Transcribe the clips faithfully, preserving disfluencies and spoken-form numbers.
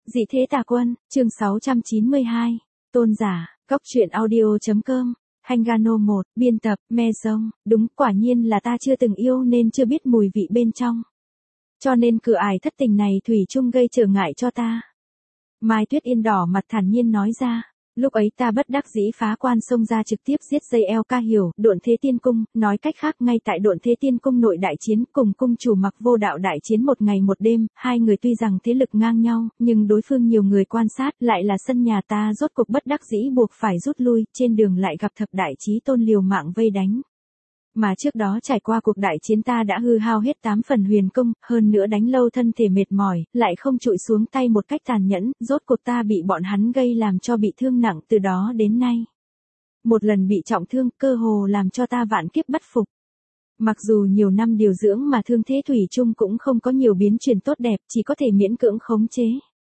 Dị thế tà quân, chương sáu trăm chín mươi hai, tôn giả, góc truyện audio.com, Hangano một, biên tập, me sông, đúng quả nhiên là ta chưa từng yêu nên chưa biết mùi vị bên trong. Cho nên cửa ải thất tình này thủy chung gây trở ngại cho ta. Mai Tuyết Yên đỏ mặt thản nhiên nói ra. Lúc ấy ta bất đắc dĩ phá quan xông ra trực tiếp giết dây eo ca hiểu, Độn Thế Tiên Cung, nói cách khác ngay tại Độn Thế Tiên Cung nội đại chiến cùng cung chủ Mặc Vô Đạo đại chiến một ngày một đêm, hai người tuy rằng thế lực ngang nhau, nhưng đối phương nhiều người quan sát, lại là sân nhà ta rốt cuộc bất đắc dĩ buộc phải rút lui, trên đường lại gặp thập đại chí tôn liều mạng vây đánh. Mà trước đó trải qua cuộc đại chiến ta đã hư hao hết tám phần huyền công, hơn nữa đánh lâu thân thể mệt mỏi, lại không trụi xuống tay một cách tàn nhẫn, rốt cuộc ta bị bọn hắn gây làm cho bị thương nặng từ đó đến nay. Một lần bị trọng thương, cơ hồ làm cho ta vạn kiếp bất phục. Mặc dù nhiều năm điều dưỡng mà thương thế thủy chung cũng không có nhiều biến chuyển tốt đẹp, chỉ có thể miễn cưỡng khống chế.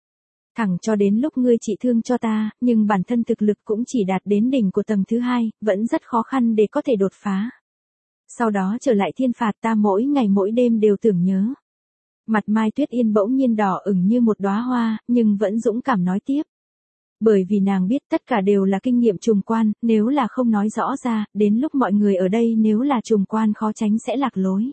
Thẳng cho đến lúc ngươi trị thương cho ta, nhưng bản thân thực lực cũng chỉ đạt đến đỉnh của tầng thứ hai, vẫn rất khó khăn để có thể đột phá. Sau đó trở lại thiên phạt ta mỗi ngày mỗi đêm đều tưởng nhớ. Mặt Mai Tuyết Yên bỗng nhiên đỏ ửng như một đóa hoa, nhưng vẫn dũng cảm nói tiếp. Bởi vì nàng biết tất cả đều là kinh nghiệm trùng quan, nếu là không nói rõ ra, đến lúc mọi người ở đây nếu là trùng quan khó tránh sẽ lạc lối.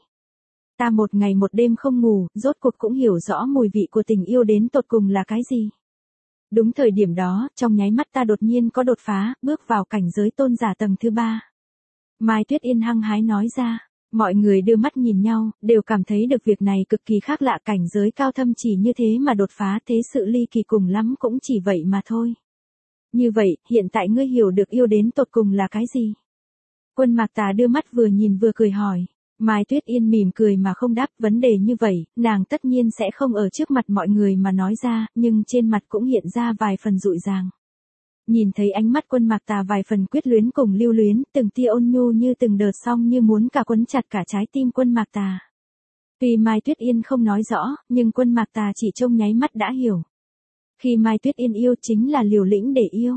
Ta một ngày một đêm không ngủ, rốt cuộc cũng hiểu rõ mùi vị của tình yêu đến tột cùng là cái gì. Đúng thời điểm đó, trong nháy mắt ta đột nhiên có đột phá, bước vào cảnh giới tôn giả tầng thứ ba. Mai Tuyết Yên hăng hái nói ra, mọi người đưa mắt nhìn nhau, đều cảm thấy được việc này cực kỳ khác lạ, cảnh giới cao thâm chỉ như thế mà đột phá, thế sự ly kỳ cùng lắm cũng chỉ vậy mà thôi. Như vậy, hiện tại ngươi hiểu được yêu đến tột cùng là cái gì? Quân Mạc Tà đưa mắt vừa nhìn vừa cười hỏi. Mai Tuyết Yên mỉm cười mà không đáp, vấn đề như vậy, nàng tất nhiên sẽ không ở trước mặt mọi người mà nói ra, nhưng trên mặt cũng hiện ra vài phần dụi dàng. Nhìn thấy ánh mắt Quân Mạc Tà vài phần quyết luyến cùng lưu luyến, từng tia ôn nhu như từng đợt song như muốn cả quấn chặt cả trái tim Quân Mạc Tà. Tuy Mai Tuyết Yên không nói rõ, nhưng Quân Mạc Tà chỉ trông nháy mắt đã hiểu. Khi Mai Tuyết Yên yêu chính là liều lĩnh để yêu.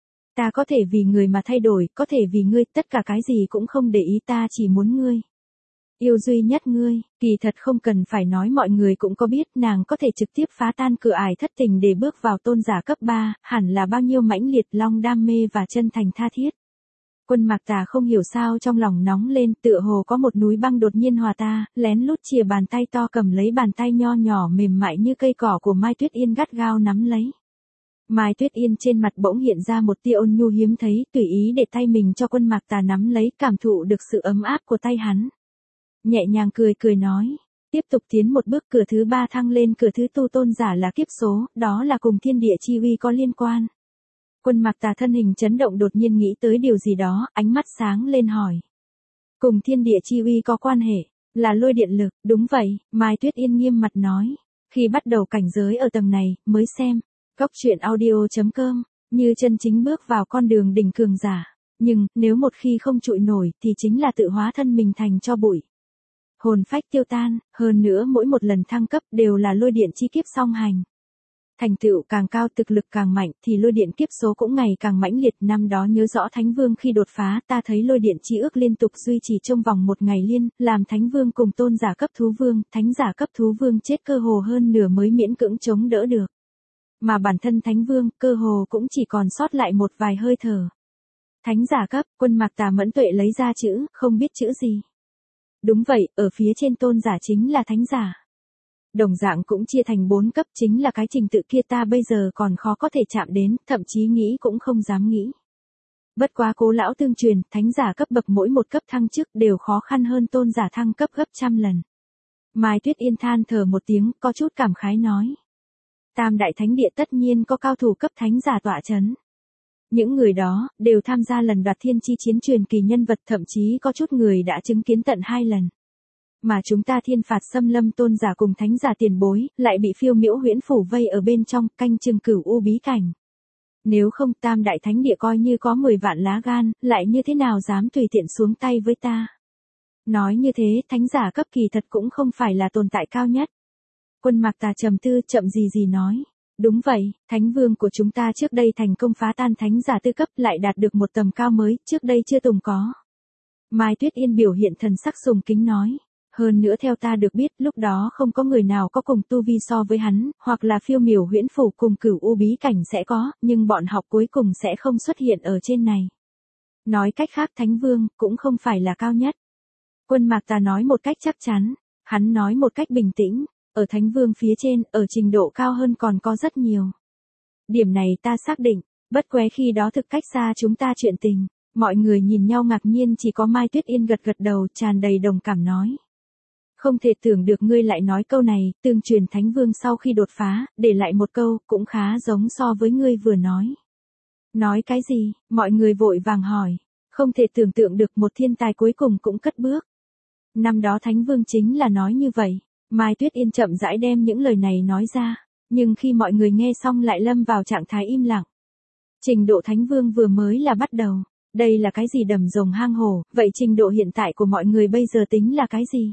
Ta có thể vì người mà thay đổi, có thể vì ngươi, tất cả cái gì cũng không để ý, ta chỉ muốn ngươi. Yêu duy nhất ngươi, kỳ thật không cần phải nói mọi người cũng có biết, nàng có thể trực tiếp phá tan cửa ải thất tình để bước vào tôn giả cấp ba, hẳn là bao nhiêu mãnh liệt long đam mê và chân thành tha thiết. Quân Mạc Tà không hiểu sao trong lòng nóng lên, tựa hồ có một núi băng đột nhiên hòa ta, lén lút chìa bàn tay to cầm lấy bàn tay nho nhỏ mềm mại như cây cỏ của Mai Tuyết Yên gắt gao nắm lấy. Mai Tuyết Yên trên mặt bỗng hiện ra một tia ôn nhu hiếm thấy, tùy ý để tay mình cho Quân Mạc Tà nắm lấy, cảm thụ được sự ấm áp của tay hắn. Nhẹ nhàng cười cười nói, tiếp tục tiến một bước, cửa thứ ba thăng lên, cửa thứ tu tôn giả là kiếp số, đó là cùng thiên địa chi uy có liên quan. Quân Mạc Tà thân hình chấn động, đột nhiên nghĩ tới điều gì đó, ánh mắt sáng lên hỏi. Cùng thiên địa chi uy có quan hệ, là lôi điện lực, đúng vậy, Mai Tuyết Yên nghiêm mặt nói. Khi bắt đầu cảnh giới ở tầng này, mới xem, góc truyện audio.com, như chân chính bước vào con đường đỉnh cường giả. Nhưng, nếu một khi không trụi nổi, thì chính là tự hóa thân mình thành tro bụi. Hồn phách tiêu tan, hơn nữa mỗi một lần thăng cấp đều là lôi điện chi kiếp song hành. Thành tựu càng cao, thực lực càng mạnh thì lôi điện kiếp số cũng ngày càng mãnh liệt. Năm đó nhớ rõ Thánh Vương khi đột phá, ta thấy lôi điện chi ước liên tục duy trì trong vòng một ngày liên, làm Thánh Vương cùng tôn giả cấp thú vương, thánh giả cấp thú vương chết cơ hồ hơn nửa mới miễn cưỡng chống đỡ được. Mà bản thân Thánh Vương, cơ hồ cũng chỉ còn sót lại một vài hơi thở. Thánh giả cấp, Quân Mạc Tà mẫn tuệ lấy ra chữ, không biết chữ gì. Đúng vậy, ở phía trên tôn giả chính là thánh giả. Đồng dạng cũng chia thành bốn cấp, chính là cái trình tự kia ta bây giờ còn khó có thể chạm đến, thậm chí nghĩ cũng không dám nghĩ. Bất quá Cố lão tương truyền, thánh giả cấp bậc mỗi một cấp thăng chức đều khó khăn hơn tôn giả thăng cấp gấp trăm lần. Mai Tuyết Yên than thở một tiếng, có chút cảm khái nói. Tam đại thánh địa tất nhiên có cao thủ cấp thánh giả tọa chấn. Những người đó, đều tham gia lần đoạt thiên chi chiến truyền kỳ nhân vật, thậm chí có chút người đã chứng kiến tận hai lần. Mà chúng ta thiên phạt xâm lâm tôn giả cùng thánh giả tiền bối, lại bị phiêu miễu huyễn phủ vây ở bên trong, canh chừng cửu u bí cảnh. Nếu không tam đại thánh địa coi như có mười vạn lá gan, lại như thế nào dám tùy tiện xuống tay với ta. Nói như thế, thánh giả cấp kỳ thật cũng không phải là tồn tại cao nhất. Quân Mạc Tà trầm tư, chậm gì gì nói. Đúng vậy, Thánh Vương của chúng ta trước đây thành công phá tan thánh giả tư cấp, lại đạt được một tầm cao mới, trước đây chưa từng có. Mai Tuyết Yên biểu hiện thần sắc sùng kính nói. Hơn nữa theo ta được biết, lúc đó không có người nào có cùng tu vi so với hắn, hoặc là phiêu miểu huyễn phủ cùng cửu u bí cảnh sẽ có, nhưng bọn họ cuối cùng sẽ không xuất hiện ở trên này. Nói cách khác Thánh Vương cũng không phải là cao nhất. Quân Mạc ta nói một cách chắc chắn, hắn nói một cách bình tĩnh, ở Thánh Vương phía trên, ở trình độ cao hơn còn có rất nhiều. Điểm này ta xác định, bất quế khi đó thực cách xa chúng ta chuyện tình. Mọi người nhìn nhau ngạc nhiên, chỉ có Mai Tuyết Yên gật gật đầu tràn đầy đồng cảm nói. Không thể tưởng được ngươi lại nói câu này, tương truyền Thánh Vương sau khi đột phá, để lại một câu, cũng khá giống so với ngươi vừa nói. Nói cái gì, mọi người vội vàng hỏi, không thể tưởng tượng được một thiên tài cuối cùng cũng cất bước. Năm đó Thánh Vương chính là nói như vậy, Mai Tuyết Yên chậm rãi đem những lời này nói ra, nhưng khi mọi người nghe xong lại lâm vào trạng thái im lặng. Trình độ Thánh Vương vừa mới là bắt đầu, đây là cái gì đầm rồng hang hổ, vậy trình độ hiện tại của mọi người bây giờ tính là cái gì?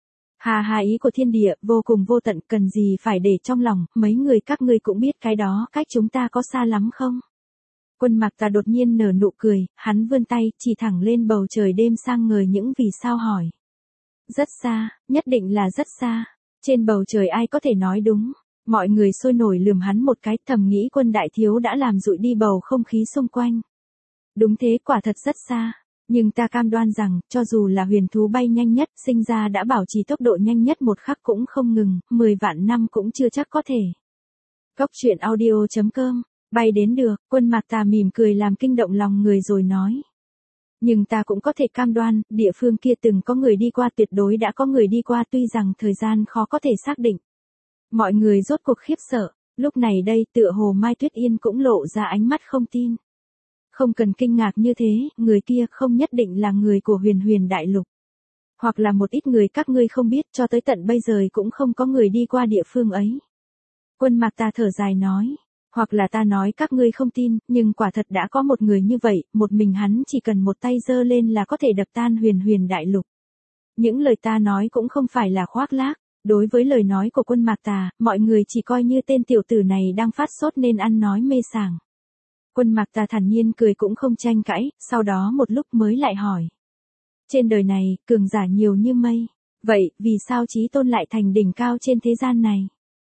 Hà hà ý của thiên địa, vô cùng vô tận, cần gì phải để trong lòng, mấy người các ngươi cũng biết cái đó, cách chúng ta có xa lắm không? Quân Mạc ta đột nhiên nở nụ cười, hắn vươn tay, chỉ thẳng lên bầu trời đêm sang ngời những vì sao hỏi. Rất xa, nhất định là rất xa, trên bầu trời ai có thể nói đúng. Mọi người sôi nổi lườm hắn một cái, thầm nghĩ Quân đại thiếu đã làm dụi đi bầu không khí xung quanh. Đúng thế, quả thật rất xa. Nhưng ta cam đoan rằng, cho dù là huyền thú bay nhanh nhất, sinh ra đã bảo trì tốc độ nhanh nhất một khắc cũng không ngừng, mười vạn năm cũng chưa chắc có thể. Góc truyện audio chấm com, bay đến được, Quân Mạc ta mỉm cười làm kinh động lòng người rồi nói. Nhưng ta cũng có thể cam đoan, địa phương kia từng có người đi qua, tuyệt đối đã có người đi qua, tuy rằng thời gian khó có thể xác định. Mọi người rốt cuộc khiếp sợ, lúc này đây tựa hồ Mai Tuyết Yên cũng lộ ra ánh mắt không tin. Không cần kinh ngạc như thế, người kia không nhất định là người của huyền huyền đại lục. Hoặc là một ít người các ngươi không biết, cho tới tận bây giờ cũng không có người đi qua địa phương ấy. Quân Mạc ta thở dài nói, hoặc là ta nói các ngươi không tin, nhưng quả thật đã có một người như vậy, một mình hắn chỉ cần một tay giơ lên là có thể đập tan huyền huyền đại lục. Những lời ta nói cũng không phải là khoác lác. Đối với lời nói của Quân Mạc Tà, mọi người chỉ coi như tên tiểu tử này đang phát sốt nên ăn nói mê sảng. Quân Mạc Tà thản nhiên cười cũng không tranh cãi, sau đó một lúc mới lại hỏi. Trên đời này, cường giả nhiều như mây. Vậy, vì sao Chí Tôn lại thành đỉnh cao trên thế gian này?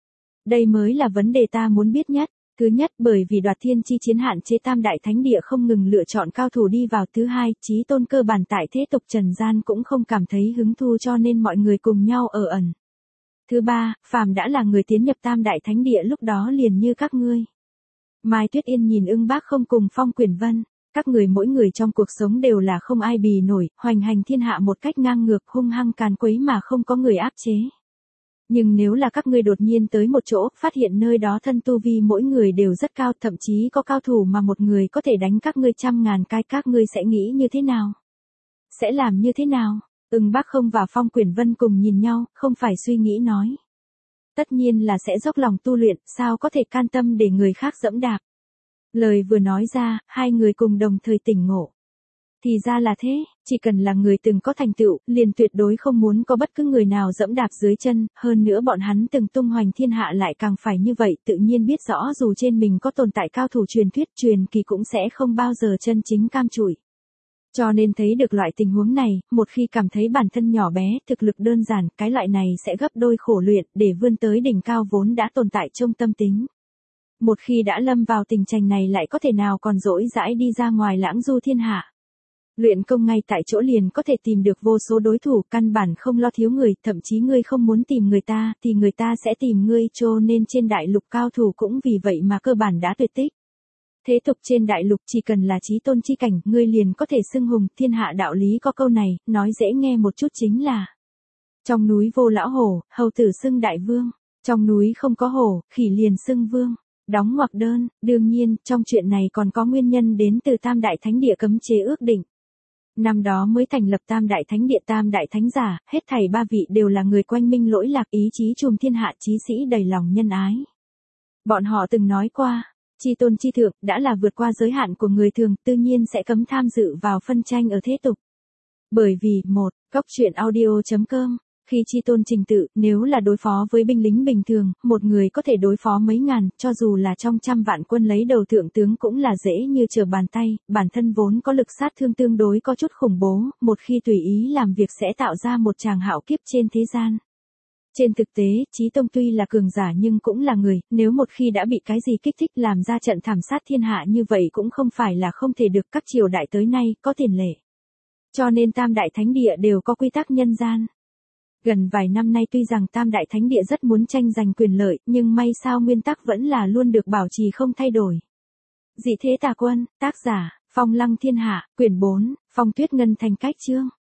Đây mới là vấn đề ta muốn biết nhất. Thứ nhất, bởi vì đoạt thiên chi chiến hạn chế tam đại thánh địa không ngừng lựa chọn cao thủ đi vào. Thứ hai, Chí Tôn cơ bản tại thế tục trần gian cũng không cảm thấy hứng thu cho nên mọi người cùng nhau ở ẩn. Thứ ba, phàm đã là người tiến nhập tam đại thánh địa lúc đó liền như các ngươi. Mai Tuyết Yên nhìn Ưng Bác không cùng Phong Quyển Vân, các người mỗi người trong cuộc sống đều là không ai bì nổi, hoành hành thiên hạ một cách ngang ngược, hung hăng càn quấy mà không có người áp chế. Nhưng nếu là các ngươi đột nhiên tới một chỗ, phát hiện nơi đó thân tu vi mỗi người đều rất cao, thậm chí có cao thủ mà một người có thể đánh các ngươi trăm ngàn cái, các ngươi sẽ nghĩ như thế nào? Sẽ làm như thế nào? Ưng Bác không và Phong Quyển Vân cùng nhìn nhau, không phải suy nghĩ nói. Tất nhiên là sẽ dốc lòng tu luyện, sao có thể can tâm để người khác dẫm đạp. Lời vừa nói ra, hai người cùng đồng thời tỉnh ngộ. Thì ra là thế, chỉ cần là người từng có thành tựu, liền tuyệt đối không muốn có bất cứ người nào dẫm đạp dưới chân, hơn nữa bọn hắn từng tung hoành thiên hạ lại càng phải như vậy, tự nhiên biết rõ dù trên mình có tồn tại cao thủ truyền thuyết truyền kỳ cũng sẽ không bao giờ chân chính cam chủi. Cho nên thấy được loại tình huống này, một khi cảm thấy bản thân nhỏ bé, thực lực đơn giản, cái loại này sẽ gấp đôi khổ luyện để vươn tới đỉnh cao vốn đã tồn tại trong tâm tính. Một khi đã lâm vào tình trạng này lại có thể nào còn dỗi dãi đi ra ngoài lãng du thiên hạ. Luyện công ngay tại chỗ liền có thể tìm được vô số đối thủ, căn bản không lo thiếu người, thậm chí ngươi không muốn tìm người ta, thì người ta sẽ tìm ngươi, cho nên trên đại lục cao thủ cũng vì vậy mà cơ bản đã tuyệt tích. Thế tục trên đại lục chỉ cần là chí tôn chi cảnh, ngươi liền có thể xưng hùng, thiên hạ đạo lý có câu này, nói dễ nghe một chút chính là. Trong núi vô lão hổ, hầu tử xưng đại vương, trong núi không có hổ, khỉ liền xưng vương. Đóng ngoặc đơn, đương nhiên, trong chuyện này còn có nguyên nhân đến từ tam đại thánh địa cấm chế ước định. Năm đó mới thành lập tam đại thánh địa tam đại thánh giả, hết thảy ba vị đều là người quanh minh lỗi lạc ý chí trùm thiên hạ chí sĩ đầy lòng nhân ái. Bọn họ từng nói qua, chi tôn chi thượng, đã là vượt qua giới hạn của người thường, tự nhiên sẽ cấm tham dự vào phân tranh ở thế tục. Bởi vì, một, góc truyện audio chấm com Khi chi tôn trình tự, nếu là đối phó với binh lính bình thường, một người có thể đối phó mấy ngàn, cho dù là trong trăm vạn quân lấy đầu thượng tướng cũng là dễ như trở bàn tay, bản thân vốn có lực sát thương tương đối có chút khủng bố, một khi tùy ý làm việc sẽ tạo ra một tràng hạo kiếp trên thế gian. Trên thực tế, Chí Tông tuy là cường giả nhưng cũng là người, nếu một khi đã bị cái gì kích thích làm ra trận thảm sát thiên hạ như vậy cũng không phải là không thể được, các triều đại tới nay có tiền lệ. Cho nên Tam Đại Thánh Địa đều có quy tắc nhân gian. Gần vài năm nay tuy rằng Tam Đại Thánh Địa rất muốn tranh giành quyền lợi, nhưng may sao nguyên tắc vẫn là luôn được bảo trì không thay đổi. Dị Thế Tà Quân, tác giả, Phong Lăng Thiên Hạ, quyển bốn, Phong Tuyết Ngân Thành cách chương.